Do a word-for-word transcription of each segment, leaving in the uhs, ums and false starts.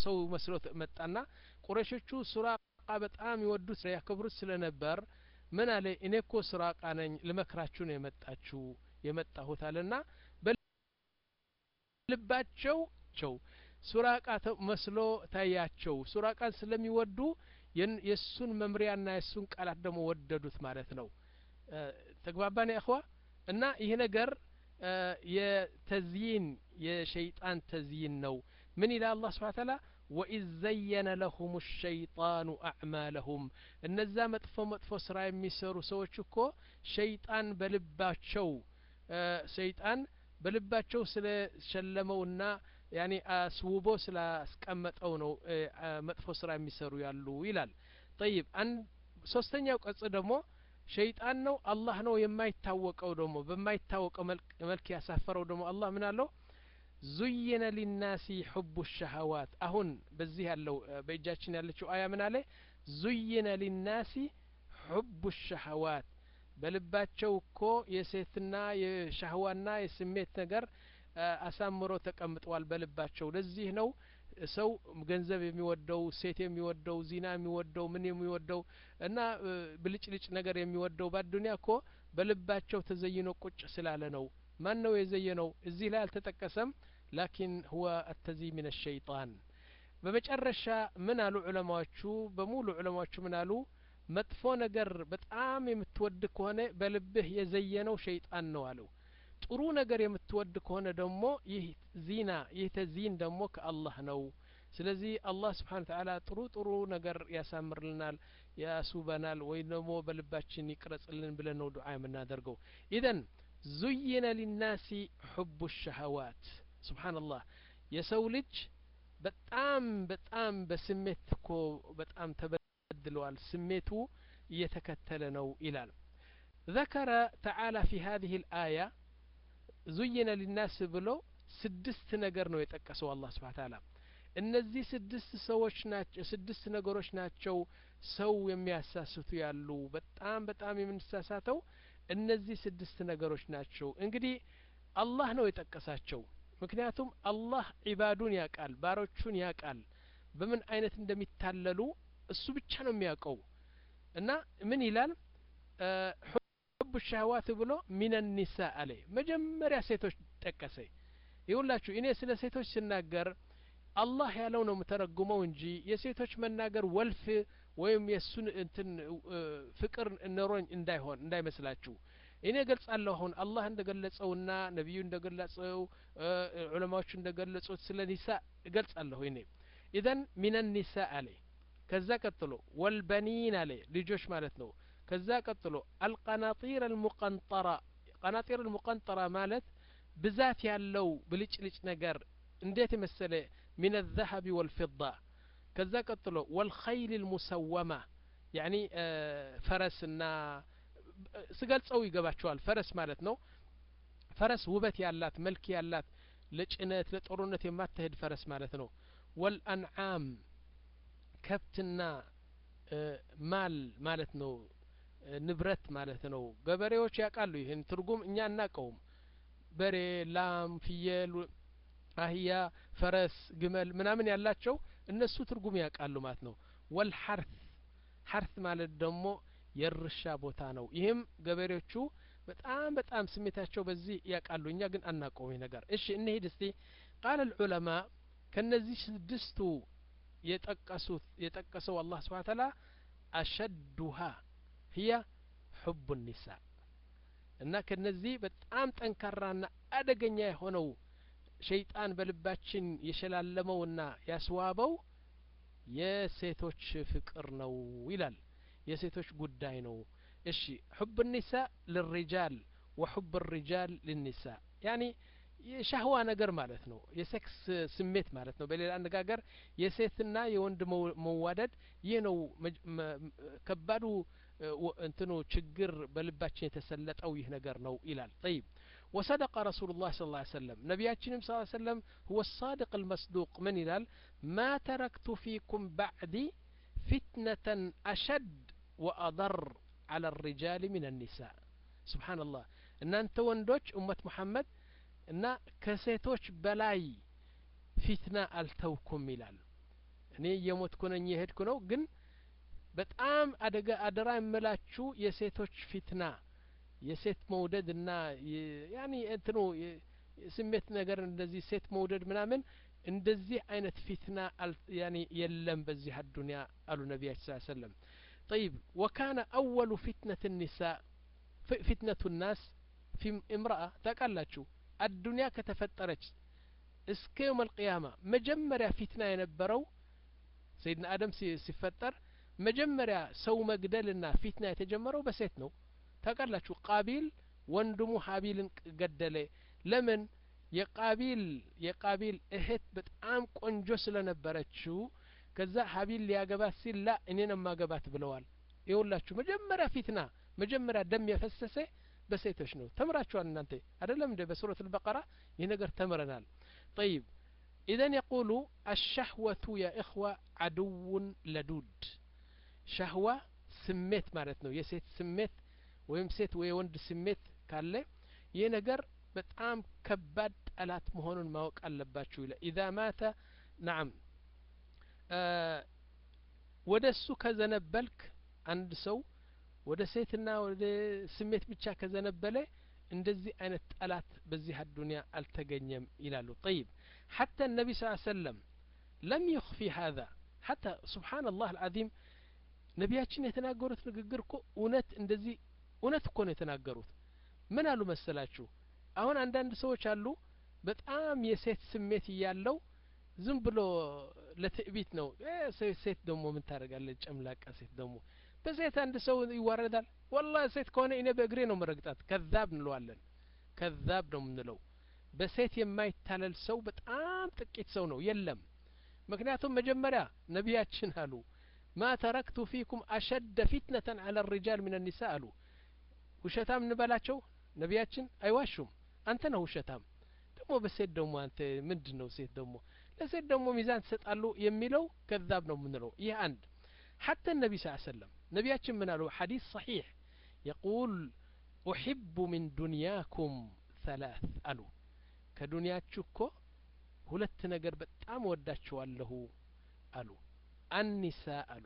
ሰው መስሎት መጣና ቁረይሾቹ ሱራቃ በጣም ይወዱት ያከብሩት ስለነበር ምን አለ እኔ እኮ ሱራቃ ነኝ ለመክራችሁ ነው የመጣችሁ የመጣሁት አለና በልባቸው ቸው ሱራቃ መስሎ ታያቸው ሱራቃን ስለሚወዱ የሱን መምሪያና የሱን ቃላት ደግሞ ወደዱት ማለት ነው ተግባባን ያخوا እና ይሄ ነገር የተዝይን የሸይጣን ተዝይን ነው ምን ይላል አላህ Subhanahu Wa Ta'ala وإذ زين لهم الشيطان أعمالهم እነዛ መጥፎ መጥፎ ስራ የሚሰሩ ሰዎች እኮ ሸይጣን በልባቸው ሸይጣን በልባቸው ስለሸለመውና ያኒ አስውቦ ስላስቀመጠው ነው መጥፎ ስራ የሚሰሩ ያሉ ይላል طيب አንድ ሶስተኛው ቀጽ ደግሞ ሸይጣን ነው አላህ ነው የማይታወቀው ደግሞ በማይታወቀው መልክ ያሳፈረው ደግሞ አላህ ምን አለው زين للناس حب الشهوات አሁን በዚህ ያለው በእጃችን ያለችው አያ ምን አለ زين للناس حب الشهوات በልባቸው እኮ የሴትና የሻህዋና የስሜት ነገር አሳምሮ ተቀምጧል በልባቸው ለዚህ ነው ሰው ገንዘብ የሚወደው ሴት የሚወደው ዚና የሚወደው ምን የሚወደው እና ብልጭልጭ ነገር የሚወደው በአዱንያ እኮ በልባቸው ተዘይኖ ቁጭ ስላለ ነው ማን ነው የዘየነው እዚህ ላይ አልተጠቀሰም لكن هو التزيين من الشيطان በመጨረሻ ምን አሉ ዑለማዎቹ በሙሉ ዑለማዎቹ ምን አሉ መጥፎ ነገር በጣም የምትወድ ከሆነ በልብህ የዘየነው ሸይጣን ነው አሉ ጥሩ ነገር የምትወድ ከሆነ ደግሞ ይህ ዚና ይህ ተዝይን ደግሞ ከአላህ ነው ስለዚህ አላህ Subhanahu Wa Ta'ala ጥሩ ጥሩ ነገር ያሳምርልናል ያሱበናል ወይ ደግሞ በልባችን ይቅረጽልን ብለን ነው ዱዓ የምናደርገው ኢደን زين للناس حب الشهوات سبحان الله የሰው ልጅ በጣም በጣም በስሜት እኮ በጣም ተበድሏል ስሜቱ እየተከተለ ነው ይላል ذكر تعالى في هذه الآية زين للناس ብሎ ስድስት ነገር ነው የጠቀሰው አላህ Subhanahu Wa Ta'ala እነዚህ ስድስት ሰዎች ናቸው ስድስት ነገሮች ናቸው ሰው የሚያሳስቱ ያሉ በጣም በጣም የምንሳሳተው እነዚህ ስድስት ነገሮች ናቸው እንግዲህ አላህ ነው የጠቀሳቸው ምክንያቱም አላህ ዒባዱን ያቃል ባሮቹን ያቃል በምን አይነት እንደሚታለሉ እሱ ብቻ ነው የሚያውቀው እና ምን ይላል حب الشهوات ብሎ من النساء عليه መጀመሪያ ሴቶች ጠቀሰ ይውላችሁ እኔ ስለ ሴቶች ስናገር አላህ ያለው ነው መተረጉመው እንጂ የሴቶች መናገር ወልፍ ወይም የሱን እንትን ፍቅር ነሮኝ እንዳይሆን እንዳይመስላችሁ እኔ ገልጻለሁ አሁን አላህ እንደገለጸውና ነብዩ እንደገለጸው ዑለማዎቹ እንደገለጹት ስለ ኒሳ ገልጻለሁ እኔ ኢዘን من النساء عليه ከዛ ቀጥሎ والبنين عليه ልጆች ማለት ነው ከዛ ቀጥሎ القناطير المقنطرة قناطير المقنطرة ማለት ብዛት ያለው ብልጭልጭ ነገር እንዴት መሰለ من الذهب والفضة ከዛ ቀጥሎ والخيل المسومة يعني ፈረስና ስገልጸው ይገባቸዋል ፈረስ ማለት ነው ፈረስ ውበት ያላት መልክ ያላት ለጭነት ለጦርነት የማትሄድ ፈረስ ማለት ነው والأنعام ከብትና ማል ማለት ነው ንብረት ማለት ነው ገበሬዎች ያቃሉ ይሄን ትርጉም እኛ እናቀውም በሬ ላም ፍየል አህያ ፈረስ ግመል ምናምን ያላቸው እነሱ ትርጉም ያቃሉ ማለት ነው والحرث حرث ማለት ደግሞ የርሻ ቦታ ነው ይሄም ገበሬዎቹ በጣም በጣም ስሜታቸው በዚህ ያቃሉ እኛ ግን አናቀው ይሄ ነገር እሺ እንሂድ እስቲ قال العلماء ከነዚህ ስድስቱ የጠቀሱት የጠቀሰው አላህ Subhanahu Wa Ta'ala أشدها هي حب النساء እና ከነዚህ በጣም ጠንካራና አደገኛ የሆነው ሸይጣን በልባችን የሸላለመውና ያስዋበው የሴቶች ፍቅር ነው ይላል የሴቶች ጉዳይ ነው እሺ حب النساء للرجال وحب الرجال للنساء يعني የሻህዋ ነገር ማለት ነው የሴክስ ስሜት ማለት ነው በሌላ አነጋገር የሴትና የወንድ መዋደድ ይህ ነው ከባዱ እንትኑ ችግር በልባችን የተሰለጠው ይህ ነገር ነው ይላል طيب وصدق رسول الله صلى الله عليه وسلم ነብያችንም صلى الله عليه وسلم هو الصادق المصدوق من ይላል ما تركت فيكم بعدي فتنة أشد وأضر على الرجال من النساء سبحان الله እናንተ ወንዶች ኡመት መሐመድ እና ከሴቶች በላይ ፊትና አልተውኩም ይላል እኔ እየሞትኩ ነኝ እየሄድኩ ነው ግን በጣም አደጋ አደራ የምላችሁ የሴቶች ፊትና የሴት መውደድና ያኒ እንትኑ ስሜት ነገር እንደዚህ ሴት መውደድ ምናምን እንደዚህ አይነት ፊትና ያኒ የለም በዚህ አዱንያ አሉ ነብያችን ሰለላሁ ዐለይሂ ወሰለም طيب وكان اول فتنه النساء فتنه الناس في امراه تقاللاችሁ الدنيا ከተፈጠረች እስከ يوم القيامه መጀመሪያ ፊትና የነበረው ሰይድና አደም ሲፈጠር መጀመሪያ ሰው መግደልና ፊትና የተጀመረው በሴት ነው ታውቃላችሁ ቃቢል ወንድሙ ሀቢልን ገደለ ለምን የቃቢል የቃቢል እህት በጣም ቆንጆ ስለነበረችው ከዛ ሀቢል ሊያገባት ሲል ላ እኔን ማገባት ብለዋል ይውላችሁ መጀመሪያ ፊትና መጀመሪያ ደም የፈሰሰ በሴቶች ነው ተምራችኋል እናንተ አይደለም እንደ በሱረቱ البقره ይሄ ነገር ተምረናል طيب اذا يقول الشهوه يا اخوه عدو لدود شهوه ስሜት ማለት ነው የሴት ስሜት ወይም ሴት ወይ ወንድ ስሜት ካለ ይሄ ነገር በጣም ከባድ ጠላት መሆኑን ማወቅ አለባችሁ ይላል اذا مات نعم ወደሱ ከዘነበልክ አንድ ሰው ወደ ሴትና ወደ ስሜት ብቻ ከዘነበለ እንደዚህ አይነት ጠላት በዚህ አዱንያ አልተገኘም ይላሉ طيب حتى النبي صلى الله عليه وسلم لم يخفي هذا حتى سبحان الله العظيم ነቢያችን የተናገሩት ንግግር እኮ እውነት እንደዚህ እውነት እኮ ነው የተናገሩት ምን አሉ መሰላችሁ አሁን አንዳንድ ሰዎች አሉ በጣም የሴት ስሜት ያለው ዝም ብሎ ለትዕቢት ነው ሴት ደግሞ ምን ታደርጋለች ጨምላቃ ሴት ደግሞ በሴት አንድ ሰው ይዋረዳል والله ሴት ከሆነ እኔ በእግሬ ነው መረግጣት ከዛብ እንለዋለን ከዛብ ነው የምንለው በሴት የማይታለል ሰው በጣም ጥቂት ሰው ነው የለም ምክንያቱም መጀመሪያ ነቢያችን አሉ ما تركت فيكم أشد فتنة على الرجال من النساء አሉ ውሸታም እንበላቸው ነቢያችን አይዋሹም አንተ ነው ውሸታም ደግሞ በሴት ደግሞ አንተ ምንድነው ሴት ደግሞ ለሴት ደግሞ ሚዛን ተሰጣሉ የሚለው ከዛብ ነው የምንለው ይሄ አንድ حتى النبي صلى الله عليه وسلم ነቢያችን ምን አሉ حديث صحيح يقول أحب من دنياكم ثلاث አሉ ከዱንያችሁ እኮ ሁለት ነገር በጣም ወዳችኋለሁ አሉ النساء አሉ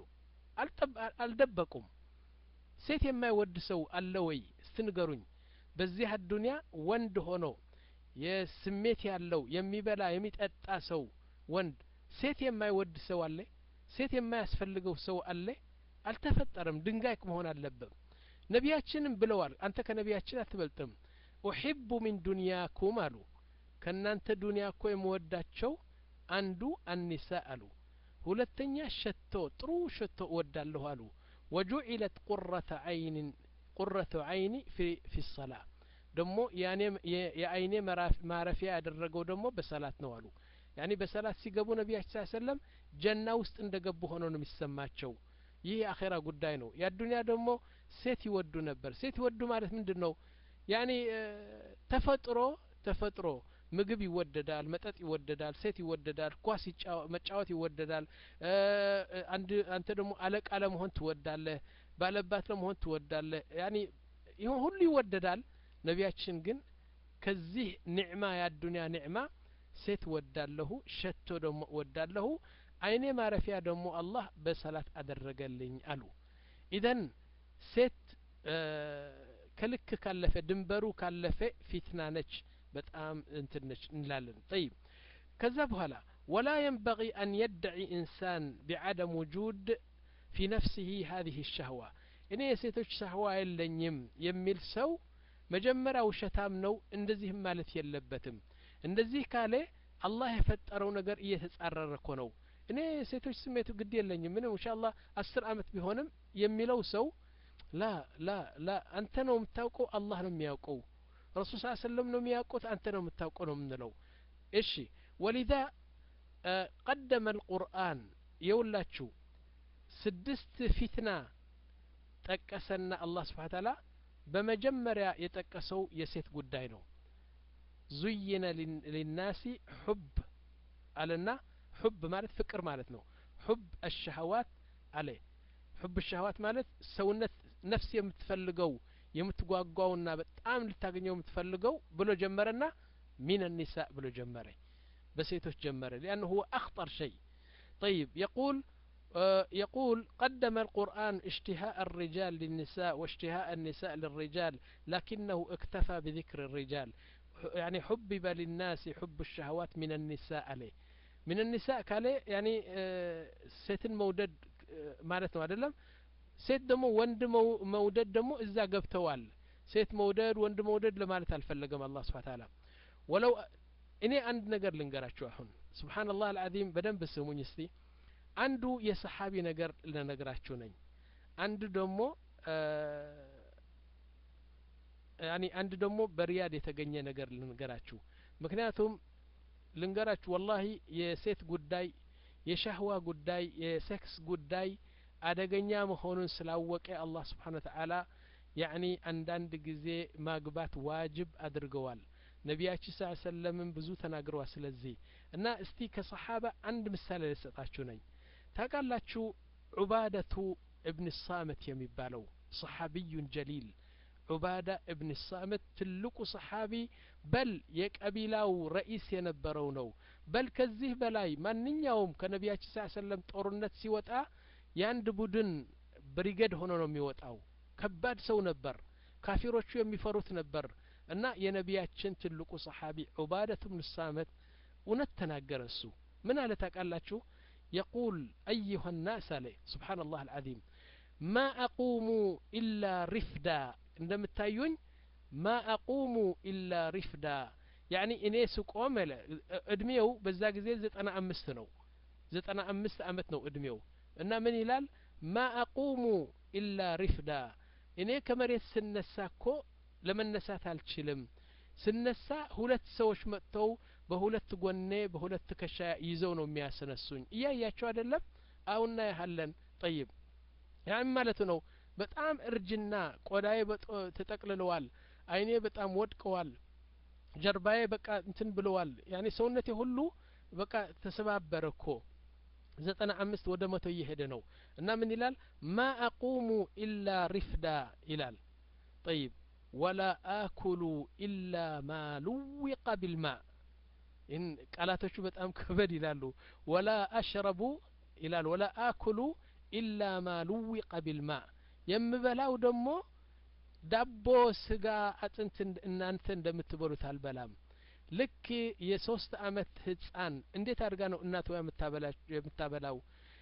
አልደበቁም ሴት የማይወድ ሰው አለ ወይ ስትንገሩኝ በዚህ አዱንያ ወንድ ሆኖ የስሜት ያለው የሚበላ የሚጠጣ ሰው ወንድ ሴት የማይወድ ሰው አለ ሴት የማያስፈልገው ሰው አለ አልተፈጠረም ድንጋይ መሆን አለበት ነቢያችንም ብለዋል አንተ ከነቢያችን አትበልጥም أحب من دنياكم አሉ ከናንተ ዱንያ እኮ የምወዳቸው አንዱ النساء አሉ ሁለተኛ ሸቶ ጥሩ ሸቶ ወዳለሁ አሉ وجعلت قرة عين قرة عيني في في الصلاة ደሞ ያኔ የአይኔ ማረፊያ ያደረገው ደሞ በሰላት ነው አሉ ያኒ በሰላት ሲገቡ ነብያችን ሰለላሁ ዐለይሂ ወሰለም ጀና ውስጥ እንደገቡ ሆኖ ነው የሚሰማቸው ይህ አኺራ ጉዳይ ነው ያዱንያ ደሞ ሴት ይወዱ ነበር ሴት ይወዱ ማለት ምንድነው ያኒ ተፈጥሮ ተፈጥሮ ምግብ ይወደዳል መጠጥ ይወደዳል ሴት ይወደዳል ኳስ መጫወት ይወደዳል አንድ አንተ ደሞ አለቃ ለመሆን ትወዳለህ ባለባት ለመሆን ትወዳለህ ያኒ ይሁን ሁሉ ይወደዳል ነቢያችን ግን ከዚህ ኒዕማ ያዱንያ ኒዕማ ሴት ወዳለሁ ሸቶ ደሞ ወዳለሁ አይኔ ማረፊያ ደሞ አላህ በሰላት አደረገልኝ አሉ ኢደን ሴት ከልክ ካለፈ ድንበሩ ካለፈ ፊትና ነች በጣም እንትነች እንላለን طيب ከዛ በኋላ ولا ينبغي أن يدعي إنسان بعدم وجود في نفسه هذه الشهوة እኔ የሴቶች ሸህዋ የለኝም የሚል ሰው መጀመሪያ ውሸታም ነው እንደዚህም ማለት የለበትም እንደዚህ ካለ አላህ የፈጠረው ነገር እየተጻረረ እኮ ነው እኔ ሴቶች ስሜቱ ግድ የለኝም ምን ኢንሻአላህ አስር አመት ቢሆንም የሚለው ሰው ላ ላ ላ አንተ ነው የምታውቀው አላህ ነው የሚያውቀው ረሱል ሰለላሁ ዐለይሂ ወሰለም ነው የሚያውቁት አንተ ነው የምታውቀው ነው የምንለው እሺ ولذا قدم القرآن يولاچو ስድስት ፊትና ጠቀሰና አላህ Subhanahu Wa Ta'ala በመጀመሪያ የጠቀሰው የሴት ጉዳይ ነው زين للناس حب አለና حب ማለት ፍቅር ማለት ነው حب الشهوات عليه حب الشهوات ማለት ሰውነት ነፍስ የምትፈልገው የምትጓጓውና በጣም ልታገኘው የምትፈልገው ብሎ ጀመረና من النساء ብሎ ጀመረ በሴቶች ጀመረ لانه هو اخطر شيء طيب يقول آه يقول قدم القرآن اشتهاء الرجال للنساء واشتهاء النساء للرجال لكنه اكتفى بذكر الرجال يعني حبب للناس حب الشهوات من النساء عليه من النساء كالي يعني آه ሴትን መውደድ ማለት ነው አይደለም ሴት ደግሞ ወንድ መውደድ ደግሞ እዛ ገብተዋል ሴት መውደድ ወንድ መውደድ ለማለት አልፈለገም አላህ Subhanahu Ta'ala ወለው እኔ አንድ ነገር ልንገራችሁ አሁን ሱብሃንአላህ አልዓዚም በደንብ ስሙኝ እስቲ አንዱ የሰሐቢ ነገር ልነግራችሁ ነኝ አንዱ ደግሞ ያኒ አንድ ደግሞ በሪያድ የተገኘ ነገር ልንገራችሁ ምክንያቱም ልንገራችሁ ወላሂ የሴት ጉዳይ የሻህዋ ጉዳይ የሴክስ ጉዳይ አደገኛ መሆኑን ስላወቀ አላህ Subhanahu Wa Ta'ala ያኒ አንዳንድ ጊዜ ማግባት ዋጅብ አድርገዋል ነቢያችን ሰለላሁ ዐለይሂ ወሰለም ብዙ ተናግረዋል ስለዚህ እና እስቲ ከሰሃባ አንድ ምሳሌ ልሰጣችሁ ነኝ ታውቃላችሁ ዑባደቱ ኢብኑ ሳምት የሚባለው ሰሃቢዩ ጀሊል ዑባዳ ኢብኑ ሳምት ትልቁ ሰሃቢ በል የቀቢላው ረኢስ የነበረው ነው በል ከዚህ በላይ ማንኛውም ከነቢያችን ሰለላሁ ዐለይሂ ወሰለም ጦርነት ሲወጣ ያንድ ቡድን ብሪጌድ ሆኖ ነው የሚወጣው ከባድ ሰው ነበር ካፊሮቹ የሚፈሩት ነበር እና የነቢያችን ትልቁ ሰሃቢ ዑባደቱ ኢብኑ ሳምት እውነት ተናገረ እሱ ምን አለ ታውቃላችሁ يقول أيها الناس عليه سبحان الله العظيم ما أقوم إلا رفدا عندما تايون ما أقوم إلا رفدا يعني إني سقوم أدميو بزاق زي زت أنا أمست نو زت أنا أمست أمت نو أدميو إن من يلال ما أقوم إلا رفدا إني كمريت سنساكو لمن نسات الشلم سنسا ሁለት ሰዎች መጥተው በሁለት ጎኔ በሁለት ከሻ ይዘው ነው የሚያሰነሱኝ እያያችሁ አይደለም አሁንና ያህለን طيب ያን ማለት ነው በጣም እርጅና ቆዳዬ ተጠቅልለዋል አይኔ በጣም ወድቀዋል ጀርባዬ በቃ እንትን ብለዋል ያኔ ሰውነቴ ሁሉ በቃ ተሰባበረኮ ዘጠና አምስት ወደ መቶ እየሄደ ነው እና ምን ይላል ما أقوم إلا رفدا ይላል طيب ولا آكل إلا ما لوق بالماء إن قالاتوቹ በጣም ከበድ ይላሉ ولا أشرب ይላል ولا آكل إلا ما لوق بالماء የምበላው ደግሞ ዳቦ ስጋ አጥንት እናንተ እንደምትበሉት አልበላም ልክ የሶስት አመት ህፃን እንዴት አድርጋ ነው እናቷ የምታበላው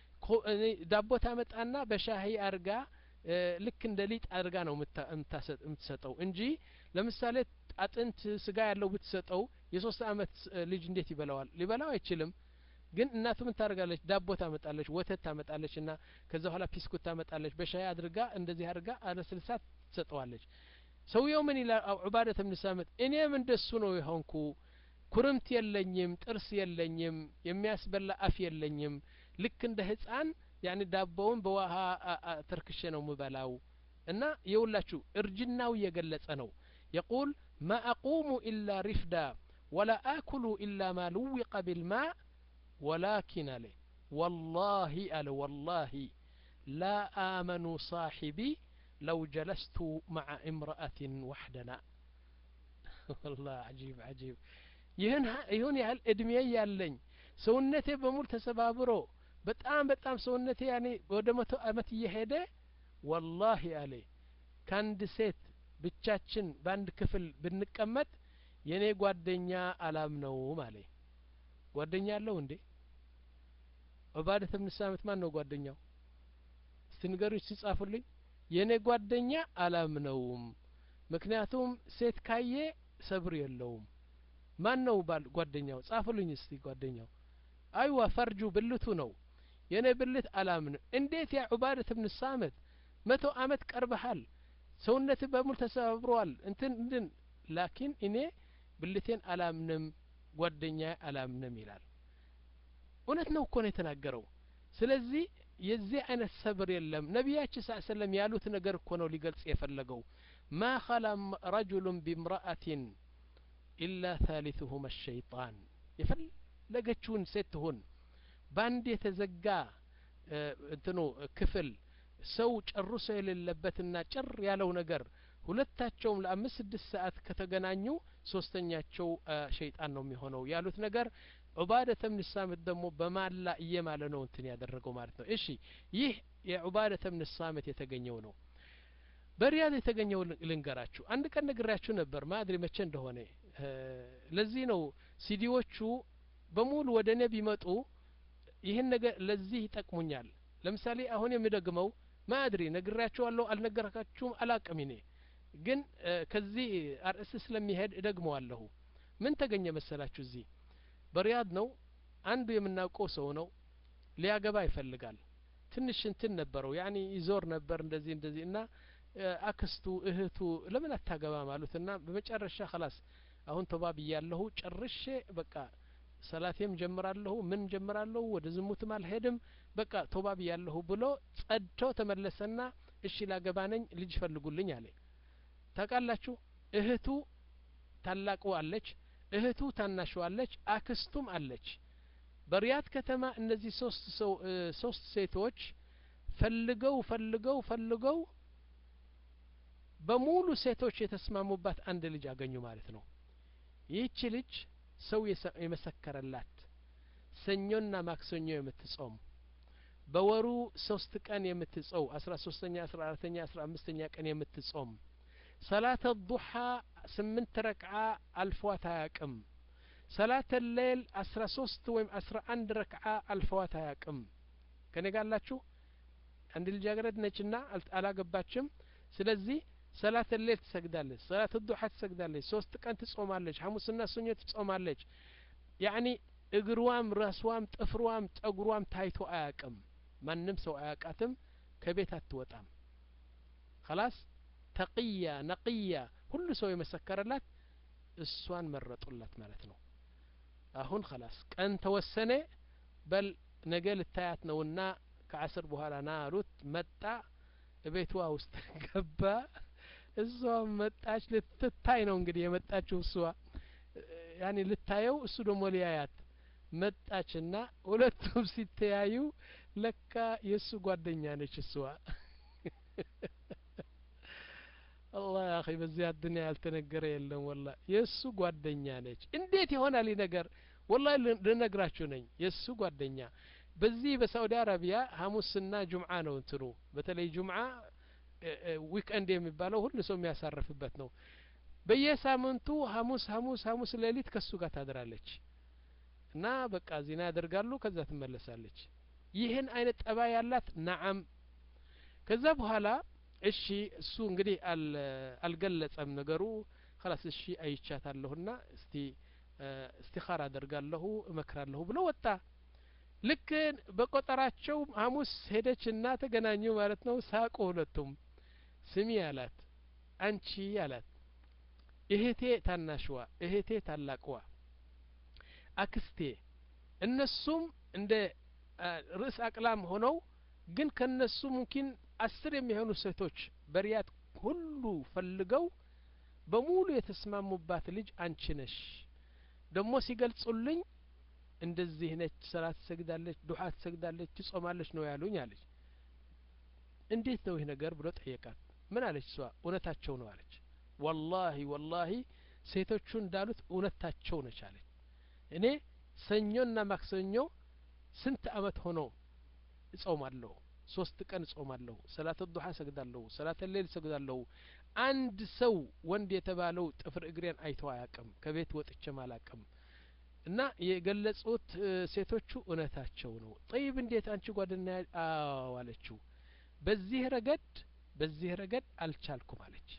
ዳቦ ታመጣና በሻሂ አርጋ ልክ እንደ ሊጥ አድርጋ ነው የምትሰጠው እንጂ ለምሳሌ አጥንት ስጋ ያለው ብትሰጠው የሶስት አመት ልጅ እንዴት ይበላዋል ሊበላው አይችልም ግን እናቱ ምን ታደርጋለች ዳቦ ታመጣለች ወተት ታመጣለችና ከዛ በኋላ ቢስኩት ታመጣለች በሻይ አድርጋ እንደዚህ አድርጋ አለስልሳት ትሰጠዋለች ሰውየው ምን ይላል ዑባዳ ኢብኑ ሳምት እኔም እንደሱ ነው የሆንኩ ኩርምት የለኝም ጥርስ የለኝም የሚያስበላ አፍ የለኝም ልክ እንደ ህፃን يعني دابون بوها تركش ነው مبلاو እና የውላችሁ እርጅናው እየገለጸ ነው يقول ما أقوم إلا رفدا ولا آكل إلا ما لوق بالماء ولكن عليه والله ألا والله لا آمن صاحبي لو جلست مع امرأة وحدنا والله عجيب عجيب ይህን ይሁን ያህል እድሜ ያለኝ ሰውነቴ በሙሉ ተሰባብሮ በጣም በጣም ሰውነቴ ያኔ ወደ መቶ አመት እየሄደ والله አለ ካንድ ሴት ብቻችን ባንድ ክፍል ብንቀመጥ የኔ ጓደኛ አላም ነው ማለት ጓደኛ አለው እንዴ ዑባዳ ኢብኑ ሳምት ማን ነው ጓደኛው ስንገሩኝ ሲጻፉልኝ የኔ ጓደኛ አላም ነው ምክንያቱም ሴት ካየ ሰብር የለውም ማን ነው ባል ጓደኛው ጻፉልኝ እስቲ ጓደኛው አይዋ ፈርጁ ብልቱ ነው የኔ ብልት አላምን እንዴት ያ ዑባዳ ኢብኑ ሳምት መቶ አመት ቀርበሃል ሰውነት በሙሉ ተሰብሯል እንትን እንትን ላኪን እኔ ብልቴን አላምንም ጓደኛ አላምንም ይላል እውነት ነው እኮ ነው የተናገረው ስለዚህ የዚህ አይነት ሰብር የለም ነብያችን ሰለላሁ ዐለይሂ ወሰለም ያሉት ነገር እኮ ነው ሊገልጽ የፈለገው ما خلا رجل بامرأة إلا ثالثهما الشيطان የፈለገችውን ሴት ትሁን ባንድ የተዘጋ እንትኑ ክፍል ሰው ጨርሶ የሌለበትና ጭር ያለው ነገር ሁለታቸውም ለአምስት ስድስት ሰዓት ከተገናኙ ሶስተኛቸው ሸይጣን ነው የሚሆነው ያሉት ነገር ዑባደተ ብን ሳምት ደግሞ በማላ እየማለ ነው እንትን ያደረገው ማለት ነው። እሺ ይህ የዑባደተ ብን ሳምት የተገኘው ነው። በሪያድ የተገኘው ልንገራችሁ። አንድ ቀን ነግራችሁ ነበር ማድሪ መቼ እንደሆነ። ለዚህ ነው ሲዲዎቹ በሙሉ ወደ እኔ ቢመጡ ይህን ነገር ለዚህ ይጠቅሙኛል። ለምሳሌ አሁን የሚደግመው ማድሪ ነግራችኋለሁ አልነገርካችሁም አላቅም። እኔ ግን ከዚህ አርዕስ ስለሚሄድ እደግመዋለሁ። ምን ተገኘ መሰላችሁ? እዚህ በሪያድ ነው። አንዱ የምናውቀው ሰው ነው። ሊያገባ ይፈልጋል። ትንሽ እንትን ነበረው ያኒ ይዞር ነበር እንደዚህ እንደዚህ እና አክስቱ እህቱ ለምን አታገባ ማሉትና በመጨረሻ خلاص አሁን ተውባ ብያለሁ ጨርሼ በቃ ሰላቴም ጀምራለሁ ምን ጀምራለሁ ወደ ዝሙትም አልሄድም በቃ ተውባ ብያለሁ ብሎ ጸድቶ ተመለሰና እሺ ላገባ ነኝ ልጅ ፈልጉልኝ አለ። ታውቃላችሁ እህቱ ታላቁ አለች፣ እህቱ ታናሹ አለች፣ አክስቱም አለች። በሪያድ ከተማ እነዚህ ሶስት ሰው ሶስት ሴቶች ፈልገው ፈልገው ፈልገው በሙሉ ሴቶች የተስማሙባት አንድ ልጅ አገኙ ማለት ነው። ይህች ልጅ ሰው የመሰከረላት ሰኞና ማክሰኞ የምትጾም በወሩ ሶስት ቀን የምትጾም አስራ ሶስተኛ አስራ አራተኛ አስራ አምስተኛ ቀን የምትጾም ሰላተ ዱሃ ስምንት ረክዓ አልፏት አያቅም። ሰላተ ሌል አስራ ሶስት ወይም አስራ አንድ ረክዓ አልፏት አያቅም። ከኔ ጋር አላችሁ? አንድ ልጅ አገረድ ነችና አላገባችም። ስለዚህ ሰላተ ሌል ትሰግዳለች፣ ሰላተ ዱሃ ትሰግዳለች፣ ሶስት ቀን ትጾማለች፣ ሐሙስና ሰኞ ትጾማለች። ያኒ እግሯም ራስዋም ጥፍሯም ጸጉሯም ታይቶ አያቅም። ማንም ሰው አያቃትም። ከቤት አትወጣም። خلاص ተቅያ ነቅያ ሁሉ ሰው የመሰከረላት እሷን መረጡላት ማለት ነው። አሁን خلاص ቀን ተወሰነ። በል ነገ ልታያት ነውና ከአስር በኋላ ና አሉት። መጣ ቤቷ ውስጥ ገባ። እሷ መጣች። ልትታይ ነው እንግዲህ የመጣችው እሷ ያኒ ልታየው እሱ ደግሞ ሊያያት መጣችና ሁለቱም ሲተያዩ ለካ የሱ ጓደኛ ነች እሷ። አላህ يا اخي በዚህ አዱንያ ያልተነገረ የለም والله የሱ ጓደኛ ነች። እንዴት ይሆናል ነገር? والله ልነግራችሁ ነኝ። የሱ ጓደኛ በዚህ በሳውዲ አረቢያ ሐሙስና ጁምዓ ነው እንትኑ በተለይ ጁምዓ ዊክኤንድ የሚባለው ሁሉ ሰው የሚያሳርፍበት ነው። በየሳምንቱ ሐሙስ ሐሙስ ሐሙስ ሌሊት ከሱ ጋር ታድራለች እና በቃ ዚና ያደርጋሉ። ከዛ ትመለሳለች። ይህን አይነት ጠባይ ያላት ነዓም። ከዛ በኋላ እሺ እሱ እንግዲህ አልገለጸም ነገሩ። خلاص እሺ አይቻታለሁና እስቲ እስቲኻራ አደርጋለሁ እመክራለሁ ብሎ ወጣ። ልክ በቆጠራቸው ሐሙስ ሄደችና ተገናኙ ማለት ነው። ሳቁ ሁለቱም። ስሚ አላት፣ አንቺ አላት እህቴ ታናሽዋ እህቴ ታላቅዋ አክስቴ እነሱም እንደ ርዕስ አቅላም ሆነው ግን ከነሱ ሙምኪን አስር የሚሆኑ ሴቶች በሪያድ ሁሉ ፈልገው በሙሉ የተስማሙባት ልጅ አንቺ ነሽ። ደሞ ሲገልጹልኝ እንደዚህ ነች፣ ሰላት ትሰግዳለች፣ ዱዓ ትሰግዳለች፣ ትጾማለች ነው ያሉኝ አለች። እንዴት ነው ይህ ነገር ብሎ ጠየቃት። ምን አለች እሷ? እውነታቸው ነው አለች። ወላሂ ወላሂ ሴቶቹ እንዳሉት እውነታቸው ነች አለች። እኔ ሰኞና ማክሰኞ ስንት አመት ሆኖ እጾማለሁ፣ ሶስት ቀን እጾማለሁ፣ ሰላተ ዱሃ ሰግዳለሁ፣ ሰላተ ሌል ሰግዳለሁ። አንድ ሰው ወንድ የተባለው ጥፍር እግሬን አይቶ አያቅም፣ ከቤት ወጥቼም አላቅም። እና የገለጹት ሴቶቹ እውነታቸው ነው። ጠይብ እንዴት አንቺ ጓደኛ አዎ አለችው። በዚህ ረገድ በዚህ ረገድ አልቻልኩም አለች።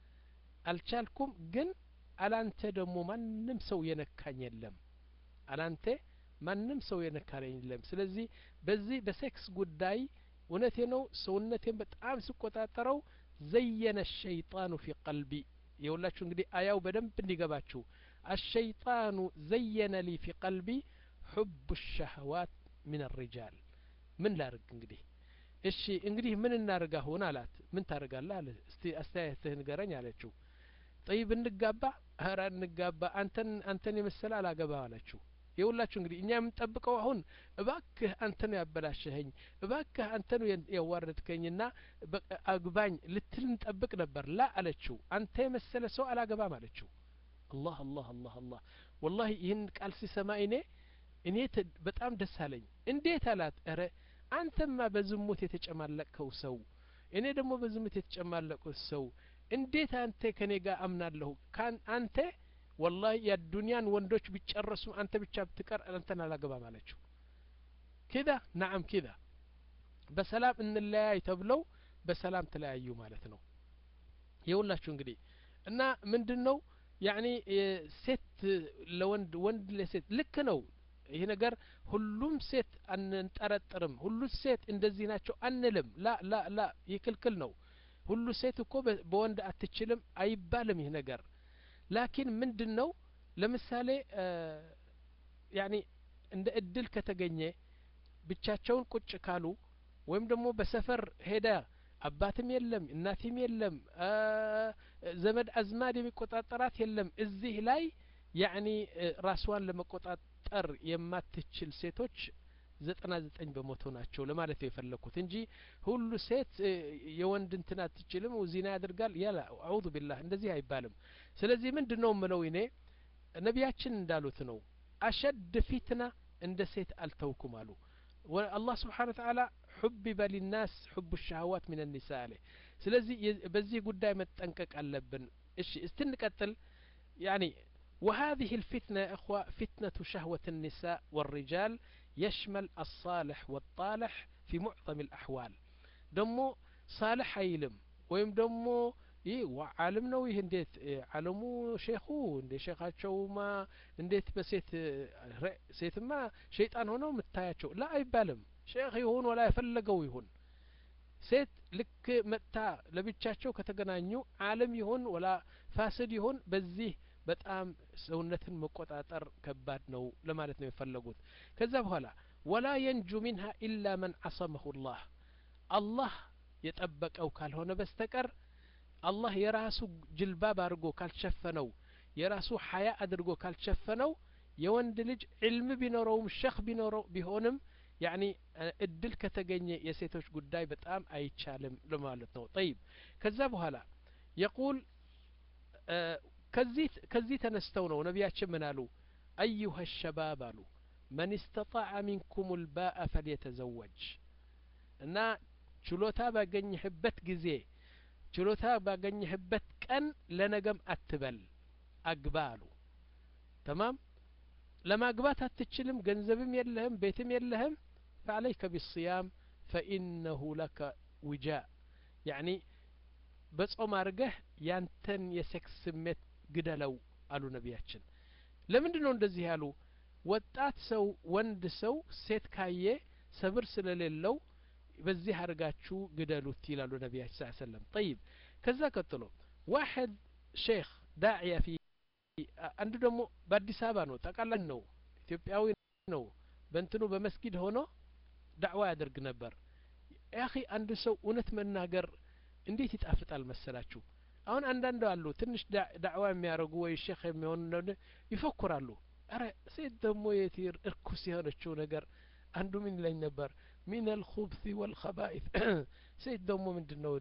አልቻልኩም ግን አላንተ ደግሞ ማንም ሰው የነካኝ የለም፣ አላንተ ማንም ሰው የነካኝ የለም። ስለዚህ በዚህ በሴክስ ጉዳይ እውነቴ ነው ሰውነቴን በጣም ስቆጣጠረው ዘየነ الشيطان في قلبي። የውላችሁ እንግዲህ አያው በደንብ እንዲገባችሁ الشيطان زين لي في قلبي حب الشهوات من الرجال። ምን ላርግ እንግዲህ? እሺ እንግዲህ ምን እናርጋ ሆነ አላት። ምን ታርጋለህ አለ። እስቲ አስተያየትህን ንገረኝ አለችው። طيب እንጋባ? ኧረ እንጋባ። አንተን አንተን የመሰለ አላገባ አለችው። የውላችሁ እንግዲህ እኛ የምንጠብቀው አሁን እባክህ አንተን ያበላሸኸኝ እባክህ አንተን ያዋረድከኝና አግባኝ ልትል እንጠብቅ ነበር። ላ አለችው። አንተ የመሰለ ሰው አላገባም አለችው። አላህ አላህ አላህ አላህ ወላሂ ይህን ቃል ሲሰማ እኔ እኔ በጣም ደስ አለኝ እንዴት አላት እረ አንተማ በዝሙት የተጨማለቀው ሰው እኔ ደግሞ በዝሙት የተጨማለቀው ሰው እንዴት አንተ ከኔ ጋር አምናለሁ ካን አንተ والله የዱንያን ወንዶች ቢጨርሱ አንተ ብቻ ብትቀር አንተን አላገባም አለችው كذا نعم كذا በሰላም እንለያይ ተብለው በሰላም ተለያዩ ማለት ነው ይውላችሁ እንግዲህ እና ምንድነው ያኒ ሴት ለወንድ ወንድ ለሴት ልክ ነው ይሄ ነገር ሁሉም ሴት አንንጠረጥርም ሁሉ ሴት እንደዚህ ናቸው አንልም ላ ላ ላ ይክልክል ነው ሁሉ ሴት እኮ በወንድ አትችልም አይባልም ይሄ ነገር ላኪን ምንድነው ለምሳሌ ያኒ እንደ እድል ከተገኘ ብቻቸውን ቁጭ ካሉ ወይም ደግሞ በሰፈር ሄዳ አባትም የለም እናትም የለም ዘመድ አዝማድ የሚቆጣጠራት የለም እዚህ ላይ ያኒ ራስዋን ለመቆጣጠር የማትችል ሴቶች ዘጠና ዘጠኝ በመቶ ናቸው ለማለት የፈለኩት እንጂ ሁሉ ሴት የወንድ እንትና አትችልም ወዚና ያደርጋል ያላ አዑዙ ቢላህ እንደዚህ አይባልም ስለዚህ ምንድነው ምለው እኔ ነቢያችን እንዳሉት ነው አሸድ ፊትና እንደ ሴት አልተውኩም አሉ والله سبحانه وتعالى حبب للناس حب الشهوات من النساء عليه ስለዚህ በዚህ ጉዳይ መጠንቀቅ አለብን እሺ استنقتل يعني وهذه الفتنة يا اخوة فتنة شهوة النساء والرجال يشمل الصالح والطالح في معظم الأحوال دمو صالح يلم ويم دمو ይህ ዓለም ነው ይህ እንዴት ዓለሙ ሼኹ እንደ ሼኻቸውማ እንዴት በሴት ሴትማ ሸይጣን ሆኖ መታያቸው ላ አይባልም ሼኽ ይሁን ወላ የፈለገው ይሁን ሴት ልክ መታ ለብቻቸው ከተገናኙ ዓለም ይሁን ወላ ፋስድ ይሁን በዚህ በጣም ሰውነትን መቆጣጠር ከባድ ነው ለማለት ነው የፈለጉት ከዛ በኋላ ወላ ينجو منها إلا من عصمه الله الله የጠበቀው ካልሆነ በስተቀር الله የራሱ ጅልባብ አድርጎ ካልሸፈነው የራሱ ሐያ አድርጎ ካልሸፈነው የወንድ ልጅ ዒልም ቢኖረውም ሸኽ ቢኖረው ቢሆንም ያኒ እድል ከተገኘ የሴቶች ጉዳይ በጣም አይቻልም ለማለት ነው طيب ከዛ በኋላ يقول ከዚህ ከዚህ ተነስተው ነው ነቢያችን ምን አሉ ايها الشباب አሉ من استطاع منكم الباء فليتزوج እና ችሎታ ባገኘህበት ጊዜ ችሎታ ባገኘህበት ቀን ለነገም አትበል አግባሉ تمام ለማግባት አትችልም ገንዘብም የለህም ቤትም የለህም فعليك بالصيام فإنه لك وجاء يعني በጾም አርገህ ያንተን የሴክስ ስሜት ግደለው አሉ ነቢያችን ለምንድነው እንደዚህ ያሉ ወጣት ሰው ወንድ ሰው ሴት ካየ ሰብር ስለሌለው በዚህ አርጋችሁ ግደሉት ይላሉ ነቢያችን ሰለላሁ ዐለይሂ ወሰለም طيب ከዛ ቀጥሎ واحد شيخ داعية في አንዱ ደግሞ በአዲስ አበባ ነው ተቃላን ነው ኢትዮጵያዊ ነው በእንትኑ በመስጊድ ሆኖ ዳዕዋ ያደርግ ነበር ያኺ አንድ ሰው እውነት መናገር እንዴት ይጣፍጣል መሰላችሁ አሁን አንዳንድ አሉ ትንሽ ዳዕዋ የሚያረጉ ወይ ሼኽ የሚሆኑ ይፈክራሉ አረ ሴት ደግሞ የቲር እርኩስ የሆነችው ነገር አንዱ ምን ላይ ነበር من الخبث والخبائث ሴት ደግሞ ምንድነው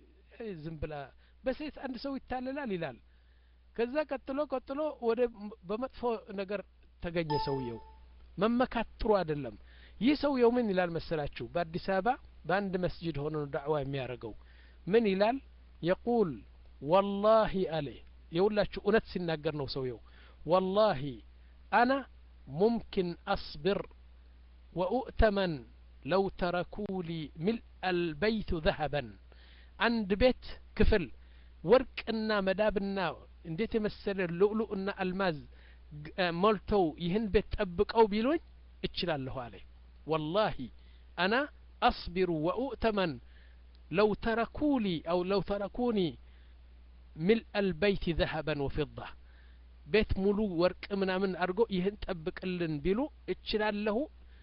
ዝም ብላ በሴት አንድ ሰው ይታለላል ይላል ከዛ ቀጥሎ ቀጥሎ ወደ በመጥፎ ነገር ተገኘ ሰውየው መመካት ጥሩ አይደለም ይህ ሰውየው ምን ይላል መሰላችሁ በአዲስ አበባ በአንድ መስጂድ ሆኖ ዳዕዋ የሚያረገው ምን ይላል يقول والله عليه يقولላችሁ እውነት ሲናገር ነው ሰውየው والله انا ممكن اصبر واؤتمن لو تركوا لي ملء البيت ذهبا عند بيت كفل ورقنا مدابنا እንዴት የመሰለ ሉዕሉዕና አልማዝ ሞልተው ይህን ቤት ጠብቀው ቢሉኝ እችላለሁ አለ والله انا اصبر واؤتمن لو تركوا لي او لو تركوني ملء البيت ذهبا وفضة بيت ملو ورق ምናምን አርጎ ይህን ጠብቅልን ቢሉ እችላለሁ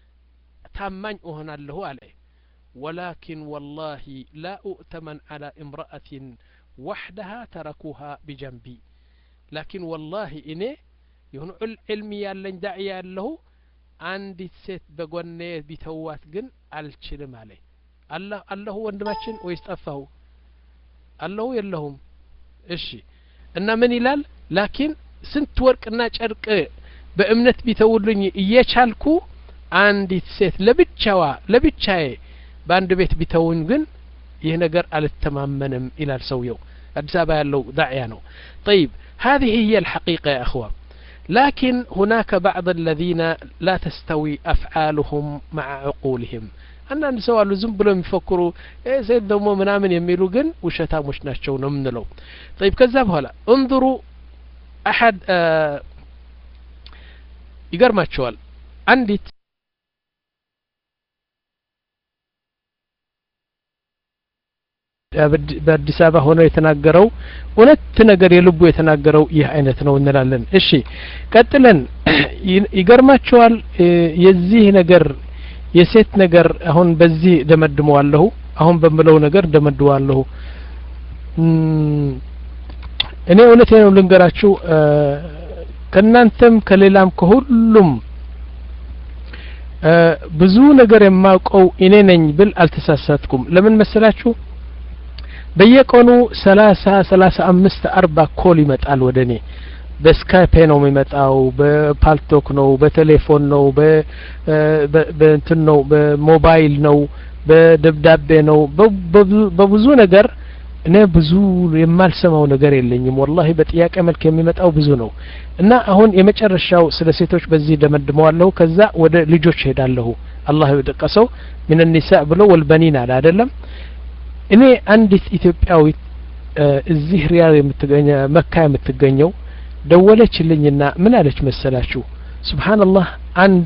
ታማኝ እሆናለሁ አለ ولكن والله لا أؤتمن على امرأة وحدها تركوها بجنبي لكن والله إني يهون علمي يالن داعي له عندي ست بقوني بتوات جن الشلم عليه الله الله وندماتشن ويستأفه الله يلهم إشي إن من يلال لكن سنت ورق الناس أرق በእምነት ቢተውልኝ እየቻልኩ አንዲት ሴት ለብቻዋ ለብቻዬ በአንድ ቤት ቢተውኝ ግን ይህ ነገር አልተማመንም ይላል ሰውየው አዲስ አበባ ያለው ዳዕያ ነው طيب هذه هي الحقيقة يا أخوة لكن هناك بعض الذين لا تستوي أفعالهم مع عقولهم አንዳንድ ሰው አሉ ዝም ብለው የሚፈክሩ ሴት ደግሞ ምናምን የሚሉ ግን ውሸታሞች ናቸው ነው የምንለው طيب ከዛ በኋላ انظروا أحد ይገርማቸዋል አንዲት በአዲስ አበባ ሆኖ የተናገረው እውነት ነገር የልቡ የተናገረው ይህ አይነት ነው እንላለን እሺ ቀጥለን ይገርማቸዋል የዚህ ነገር የሴት ነገር አሁን በዚህ ደመድመዋለሁ አሁን በመለው ነገር ደመድመዋለሁ እኔ እውነቴ ነው ልንገራችሁ ከናንተም ከሌላም ከሁሉም ብዙ ነገር የማውቀው እኔ ነኝ ብል አልተሳሳትኩም ለምን መሰላችሁ በየቀኑ ሰላሳ ሰላሳ አምስት አርባ ኮል ይመጣል ወደኔ በስካይፕ ነው የሚመጣው በፓልቶክ ነው በቴሌፎን ነው በእንትን ነው በሞባይል ነው በደብዳቤ ነው በብዙ ነገር እኔ ብዙ የማልሰማው ነገር የለኝም والله በጥያቄ መልክ የሚመጣው ብዙ ነው እና አሁን የመጨረሻው ስለ ሴቶች በዚህ ደመድመዋለሁ ከዛ ወደ ልጆች ሄዳለሁ አላህ ይደቀሰው ምን النساء ብሎ ወልበኒና አይደለም እኔ አንዲት ኢትዮጵያዊት እዚህ ሪያድ የምትገኘው መካ የምትገኘው ደወለችልኝና ምን አለች መሰላችሁ ሱብሃንአላህ አንዱ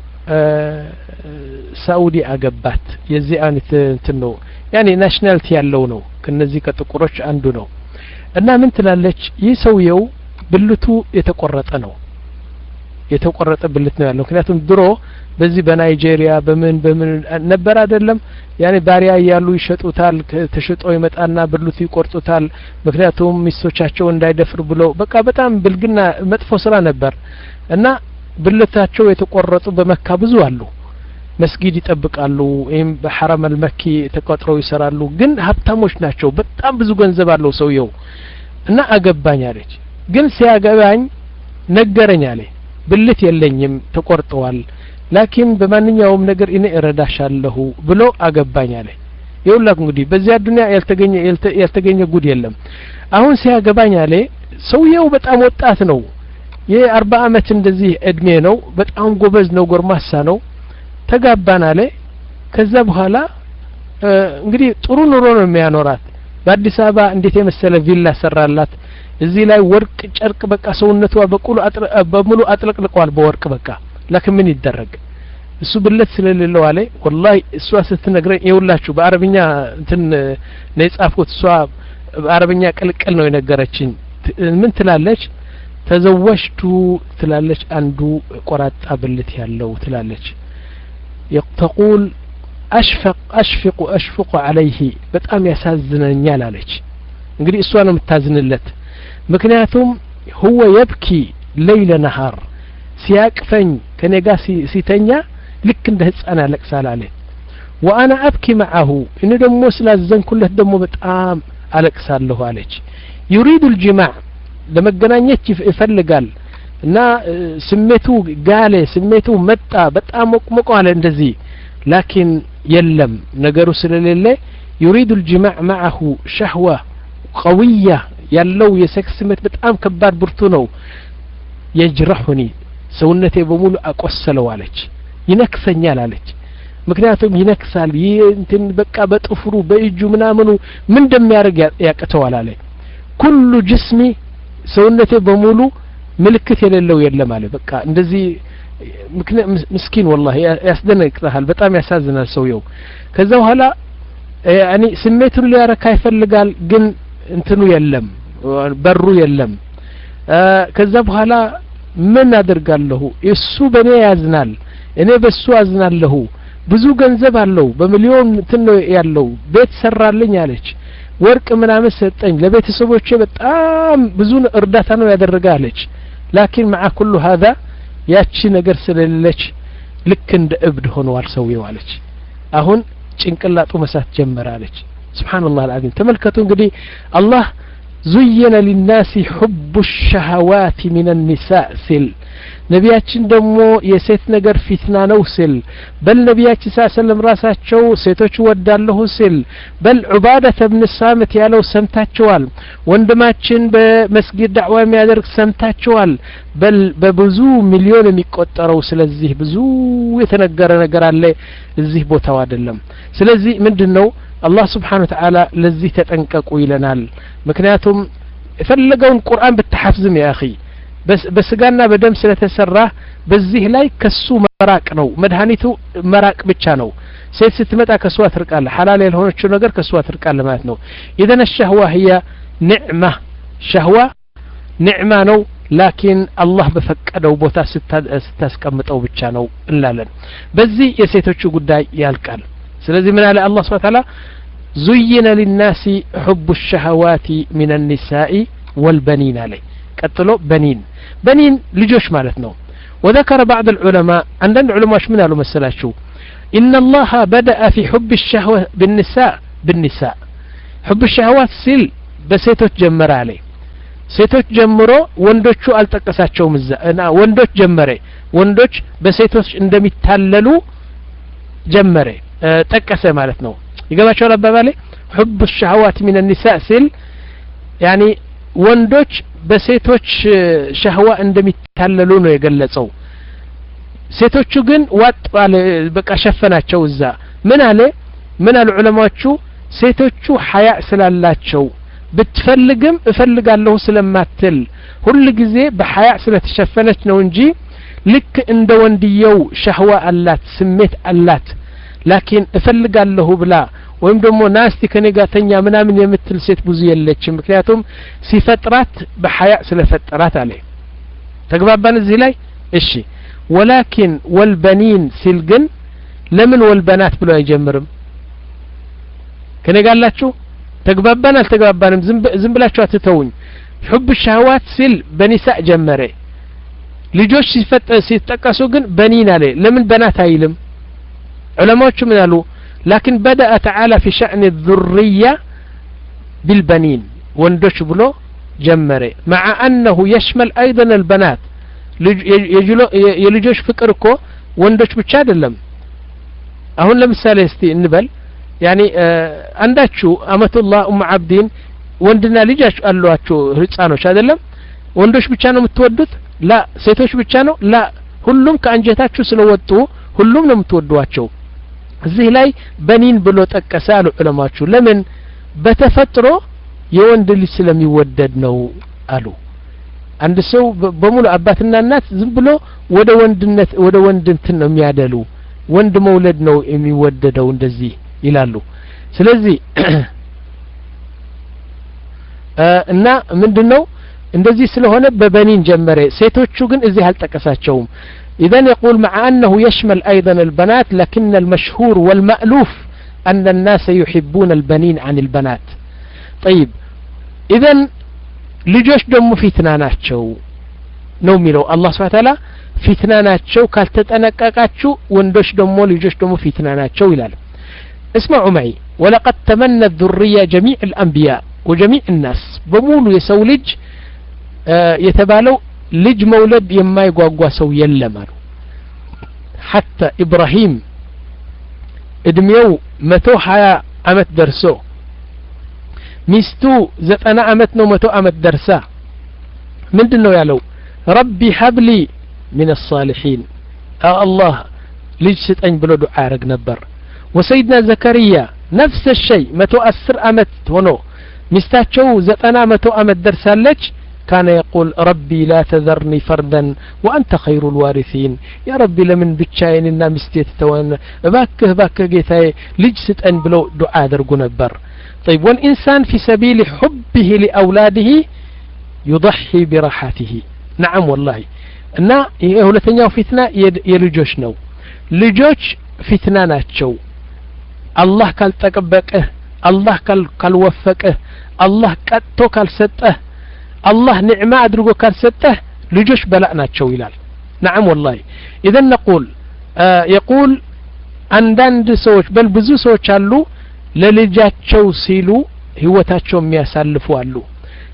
ሳኡዲ አገባት የዚህ አይነት እንትን ነው ያኔ ናሽናሊቲ ያለው ነው ከነዚህ ከጥቁሮች አንዱ ነው እና ምን ትላለች ይህ ሰውየው ብልቱ የተቆረጠ ነው የተቆረጠ ብልት ነው ያለው ምክንያቱም ድሮ በዚህ በናይጄሪያ በምን በምን ነበር አይደለም ያኔ ባሪያ ያሉ ይሸጡታል ተሽጦ ይመጣና ብልቱ ይቆርጡታል ምክንያቱም ሚስቶቻቸው እንዳይደፍሩ ብሎ በቃ በጣም ብልግና መጥፎ ስራ ነበር እና ብልታቸው የተቆረጡ በመካ ብዙ አሉ መስጊድ ይጠብቃሉ ወይም በሐረም አልመኪ ተቆጥረው ይሰራሉ ግን ሀብታሞች ናቸው በጣም ብዙ ገንዘብ አለው ሰውየው እና አገባኝ አለች ግን ሲያገባኝ ነገረኝ አለ ብልት የለኝም ተቆርጠዋል ላኪን በማንኛውም ነገር እኔ እረዳሻለሁ ብሎ አገባኝ አለ ይውላክ እንግዲህ በዚያ ዱንያ ያልተገኘ ያልተገኘ ጉድ የለም አሁን ሲያገባኝ አለ ሰውየው በጣም ወጣት ነው የአርባ አመት እንደዚህ እድሜ ነው በጣም ጎበዝ ነው ጎርማሳ ነው ተጋባን አለ ከዛ በኋላ እንግዲህ ጥሩ ኑሮ ነው የሚያኖራት በአዲስ አበባ እንዴት የመሰለ ቪላ ሰራላት እዚህ ላይ ወርቅ ጨርቅ በቃ ሰውነቷ በቁሉ በሙሉ አጥለቅልቋል በወርቅ በቃ لكن من يدرج እሱ ብለት ስለሌለው አለ والله እሷ ስትነግረኝ ይውላችሁ በአረብኛ እንትን ነው የጻፍኩት እሷ በአረብኛ ቅልቅል ነው የነገረችኝ ምን ትላለች ተዘወጅቱ ትላለች አንዱ ቆራጣ ብልት ያለው ትላለች يقول أشفق أشفق أشفق عليه በጣም ያሳዝነኛል አለች እንግዲህ እሷ ነው የምታዝንለት ምክንያቱም هو يبكي ليل نهار ሲያቅፈኝ ከኔ ጋር ሲተኛ ልክ እንደ ህፃን ያለቅሳል አለ وانا ابكي معه እኔ ደግሞ ስላዘንኩለት ደግሞ በጣም አለቅሳለሁ አለች يريد الجماع ለመገናኘት ይፈልጋል እና ስሜቱ ጋለ ስሜቱ መጣ በጣም ሞቅሞቅ አለ እንደዚህ لكن የለም ነገሩ ስለሌለ يريد الجماع معه شهوة قوية ያለው የሴክስ ስሜት በጣም ከባድ ብርቱ ነው يجرحني ሰውነቴ በሙሉ አቆሰለው አለች ይነክሰኛል አለች ምክንያቱም ይነክሳል እንትን በቃ በጥፍሩ በእጁ ምናምኑ ምን እንደሚያርግ ያቀተዋል አለ ኩሉ ጅስሚ ሰውነቴ በሙሉ ምልክት የሌለው የለም አለ በቃ እንደዚህ ምስኪን والله ያስደነግጣል በጣም ያሳዝናል ሰውየው ከዛ በኋላ ያኒ ስሜቱን ሊያረካ ይፈልጋል ግን እንትኑ የለም በሩ የለም ከዛ በኋላ ምን አደርጋለሁ እሱ በኔ ያዝናል እኔ በሱ አዝናለሁ ብዙ ገንዘብ አለው በሚሊዮን እንትን ነው ያለው ቤት ሰራልኝ አለች ወርቅ ምናምን ሰጠኝ ለቤተሰቦቼ በጣም ብዙ እርዳታ ነው ያደረጋለች لكن مع كل هذا ያቺ ነገር ስለሌለች ልክ እንደ እብድ ሆኗል ሰውየው አለች አሁን ጭንቅላቱ መሳት ጀመራለች ሱብሃንአላህ አልዓዚም ተመልከቱ እንግዲህ አላህ زين للناس حب الشهوات من النساء سل ነቢያችን ደግሞ የሴት ነገር ፊትና ነው ሲል በል ነቢያችን ሰለላሁ ራሳቸው ሴቶች ወዳለሁ ሲል በል ዑባደተ ኢብኑ ሳምት ያለው ሰምታቸዋል ወንድማችን በመስጊድ ዳዕዋ የሚያደርግ ሰምታቸዋል በል በብዙ ሚሊዮን የሚቆጠረው ስለዚህ ብዙ የተነገረ ነገር አለ እዚህ ቦታው አይደለም ስለዚህ ምንድነው አላህ Subhanahu Wa Ta'ala ለዚህ ተጠንቀቁ ይለናል ምክንያቱም የፈለገውን ቁርአን በተሐፍዝም ያ اخي بس በስጋና በደም ስለተሰራ በዚህ ላይ ከሱ መራቅ ነው መድኃኒቱ መራቅ ብቻ ነው ሴት ስትመጣ ከሷ ትርቃለ ሐላል ያልሆነችው ነገር ከሷ ትርቃለ ማለት ነው اذا الشهوه هي نعمه شهوه نعمه ነው ላኪን አላህ በፈቀደው ቦታ ስታስቀምጠው ብቻ ነው እንላለን በዚህ የሴቶቹ ጉዳይ ያልቃል ስለዚህ ምን አለ አላህ Subhanahu Wa Ta'ala زين للناس حب الشهوات من النساء والبنين عليه قتلوا بنين بنين ልጆች ማለት ነው وذكر بعض العلماء عندنا علماء من قالوا مسلاشو ان الله بدا في حب الشهوه بالنساء بالنساء حب الشهوات ሲል በሴቶች ጀመረ አለ ሴቶች ጀምሮ ወንዶቹ አልጠቀሳቸውም እና ወንዶች ጀመረ ወንዶች በሴቶች እንደሚታለሉ ጀመረ ጠቀሰ ማለት ነው ይገባቸዋል አባባሌ حب الشهوات من النساء ሲል يعني ወንዶች በሴቶች ሸህዋ እንደሚታለሉ ነው የገለጸው ሴቶቹ ግን ዋጥ ባለ በቃ ሸፈናቸው እዛ ምን አለ ምን አለ ዑለማዎቹ ሴቶቹ ሐያ ስላላቸው ብትፈልግም እፈልጋለሁ ስለማትል ሁሉ ጊዜ በሐያ ስለተሸፈነች ነው እንጂ ልክ እንደ ወንድየው ሸህዋ አላት ስሜት አላት ላኪን እፈልጋለሁ ብላ ወይም ደግሞ ናስቲ ከነጋተኛ ምናምን የምትል ሴት ብዙ የለችም ምክንያቱም ሲፈጥራት በሐያ ስለፈጠራት አለ ተግባባን እዚህ ላይ እሺ ولكن والبنين ሲልግን ለምን ወልበናት ብሎ አይጀምርም ከነጋላችሁ ተግባባን አልተግባባንም ዝም ብላችሁ አትተውኝ حب الشهوات ሲል በኒሳእ ጀመረ ልጆች ሲፈጠር ሲጠቀሱ ግን በኒን አለ ለምን በናት አይልም ዑለማዎቹ ምን አሉ لكن بدأ تعالى في شأن الذرية بالبنين وندوش بلو جمري مع أنه يشمل أيضا البنات يلجوش فكركو وندوش بتشاد اللم أهون لمثال يستي النبل يعني عنداتشو أمة الله أم عبدين وندنا لجاش قالوا أتشو هرتسانو شاد اللم وندوش بتشانو متودد لا سيتوش بتشانو لا ሁሉም ከአንጀታችሁ ስለወጡ ሁሉም ነው የምትወዷቸው እዚህ ላይ በኒን ብሎ ተቀሳሉ ዑለማዎቹ ለምን በተፈጥሮ የወንድ ልጅ ስለሚወደድ ነው አሉ አንድ ሰው በሙሉ አባትና እናት ዝም ብሎ ወደ ወንድነት ወደ ወንድንት ነው የሚያደሉ ወንድ መውለድ ነው የሚወደደው እንደዚህ ይላሉ ስለዚህ እና ምንድነው እንደዚህ ስለሆነ በበኒን ጀመረ ሴቶቹ ግን እዚህ አልተቀሳቸውም إذن يقول مع أنه يشمل أيضا البنات لكن المشهور والمألوف أن الناس يحبون البنين عن البنات طيب إذن لجوش دم فتناناتشو نوميلو الله سبحانه وتعالى فتناناتشو كالتتنكاكاتشو وندوش دمو لجوش دم فتناناتشو إلال اسمعوا معي ولقد تمنى الذرية جميع الأنبياء وجميع الناس بمولو يسولج آه يتبالو ልጅ መውለድ የማይጓጓ ሰው የለም አሉ حتى ኢብራሂም እድሜው መቶ ሀያ አመት ደርሶ ሚስቱ ዘጠና አመት ነው መቶ አመት ደርሳ ምንድነው ያለው ረቢ ሀብሊ من الصالحين الله ልጅ ስጠኝ ብሎ ዱዓ ያረግ ነበር وسيدنا زكريا نفس الشيء መቶ አስር አመት ሆኖ ሚስታቸው ዘጠና መቶ አመት ደርሳለች كان يقول ربي لا تذرني فردا وأنت خير الوارثين يا ربي لمن بتشايننا مستيت توان باكه باكه جيتاي لجست أن بلو دعاء درقو نبر طيب والإنسان في سبيل حبه لأولاده يضحي براحته نعم والله እና የሁለተኛው ፊትና የልጆች ነው ልጆች ፊትና ናቸው አላህ ካልተቀበቀህ አላህ ካልወፈቀህ አላህ ቀጥቶ ካልሰጠህ الله نعمة أدرجو كان سته لجوش بلأنا تشو إلال نعم والله إذا نقول آه يقول عندند سوش بل بزو سوش قالوا للجات تشو سيلو هو تاتشو مياسالفو قالوا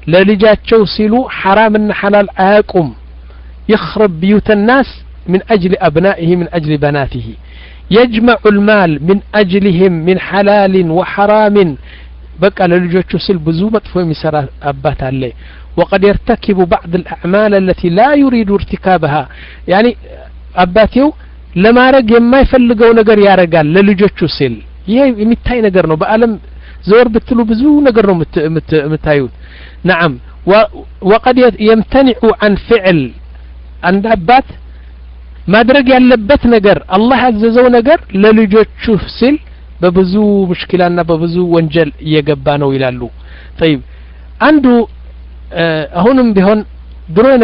ለልጃቸው ሲሉ ሐራምና ሐላል አያቁም يخرب بيوت الناس من أجل أبنائه من أجل بناته يجمع المال من أجلهم من حلال وحرام بقى للجوجو سل بزو مطفو يسرى أبات عليه وقد يرتكب بعض الأعمال التي لا يريد ارتكابها يعني أباتيو لما رج ما يفلقوا نجر يا رجال للجوجو سل ይሄ የሚታይ ነገር ነው በአለም ዘወር بتلو ብዙ ነገር ነው የምታዩት نعم وقد يمتنع عن فعل عند አባት ማድረግ ያለበት ነገር አላህ ያዘዘው ነገር ለልጆቹ ሲል በብዙ ሙሽኪላና በብዙ ወንጀል እየገባ ነው ይላሉ طيب አንዱ አሁንም ቢሆን ድሮ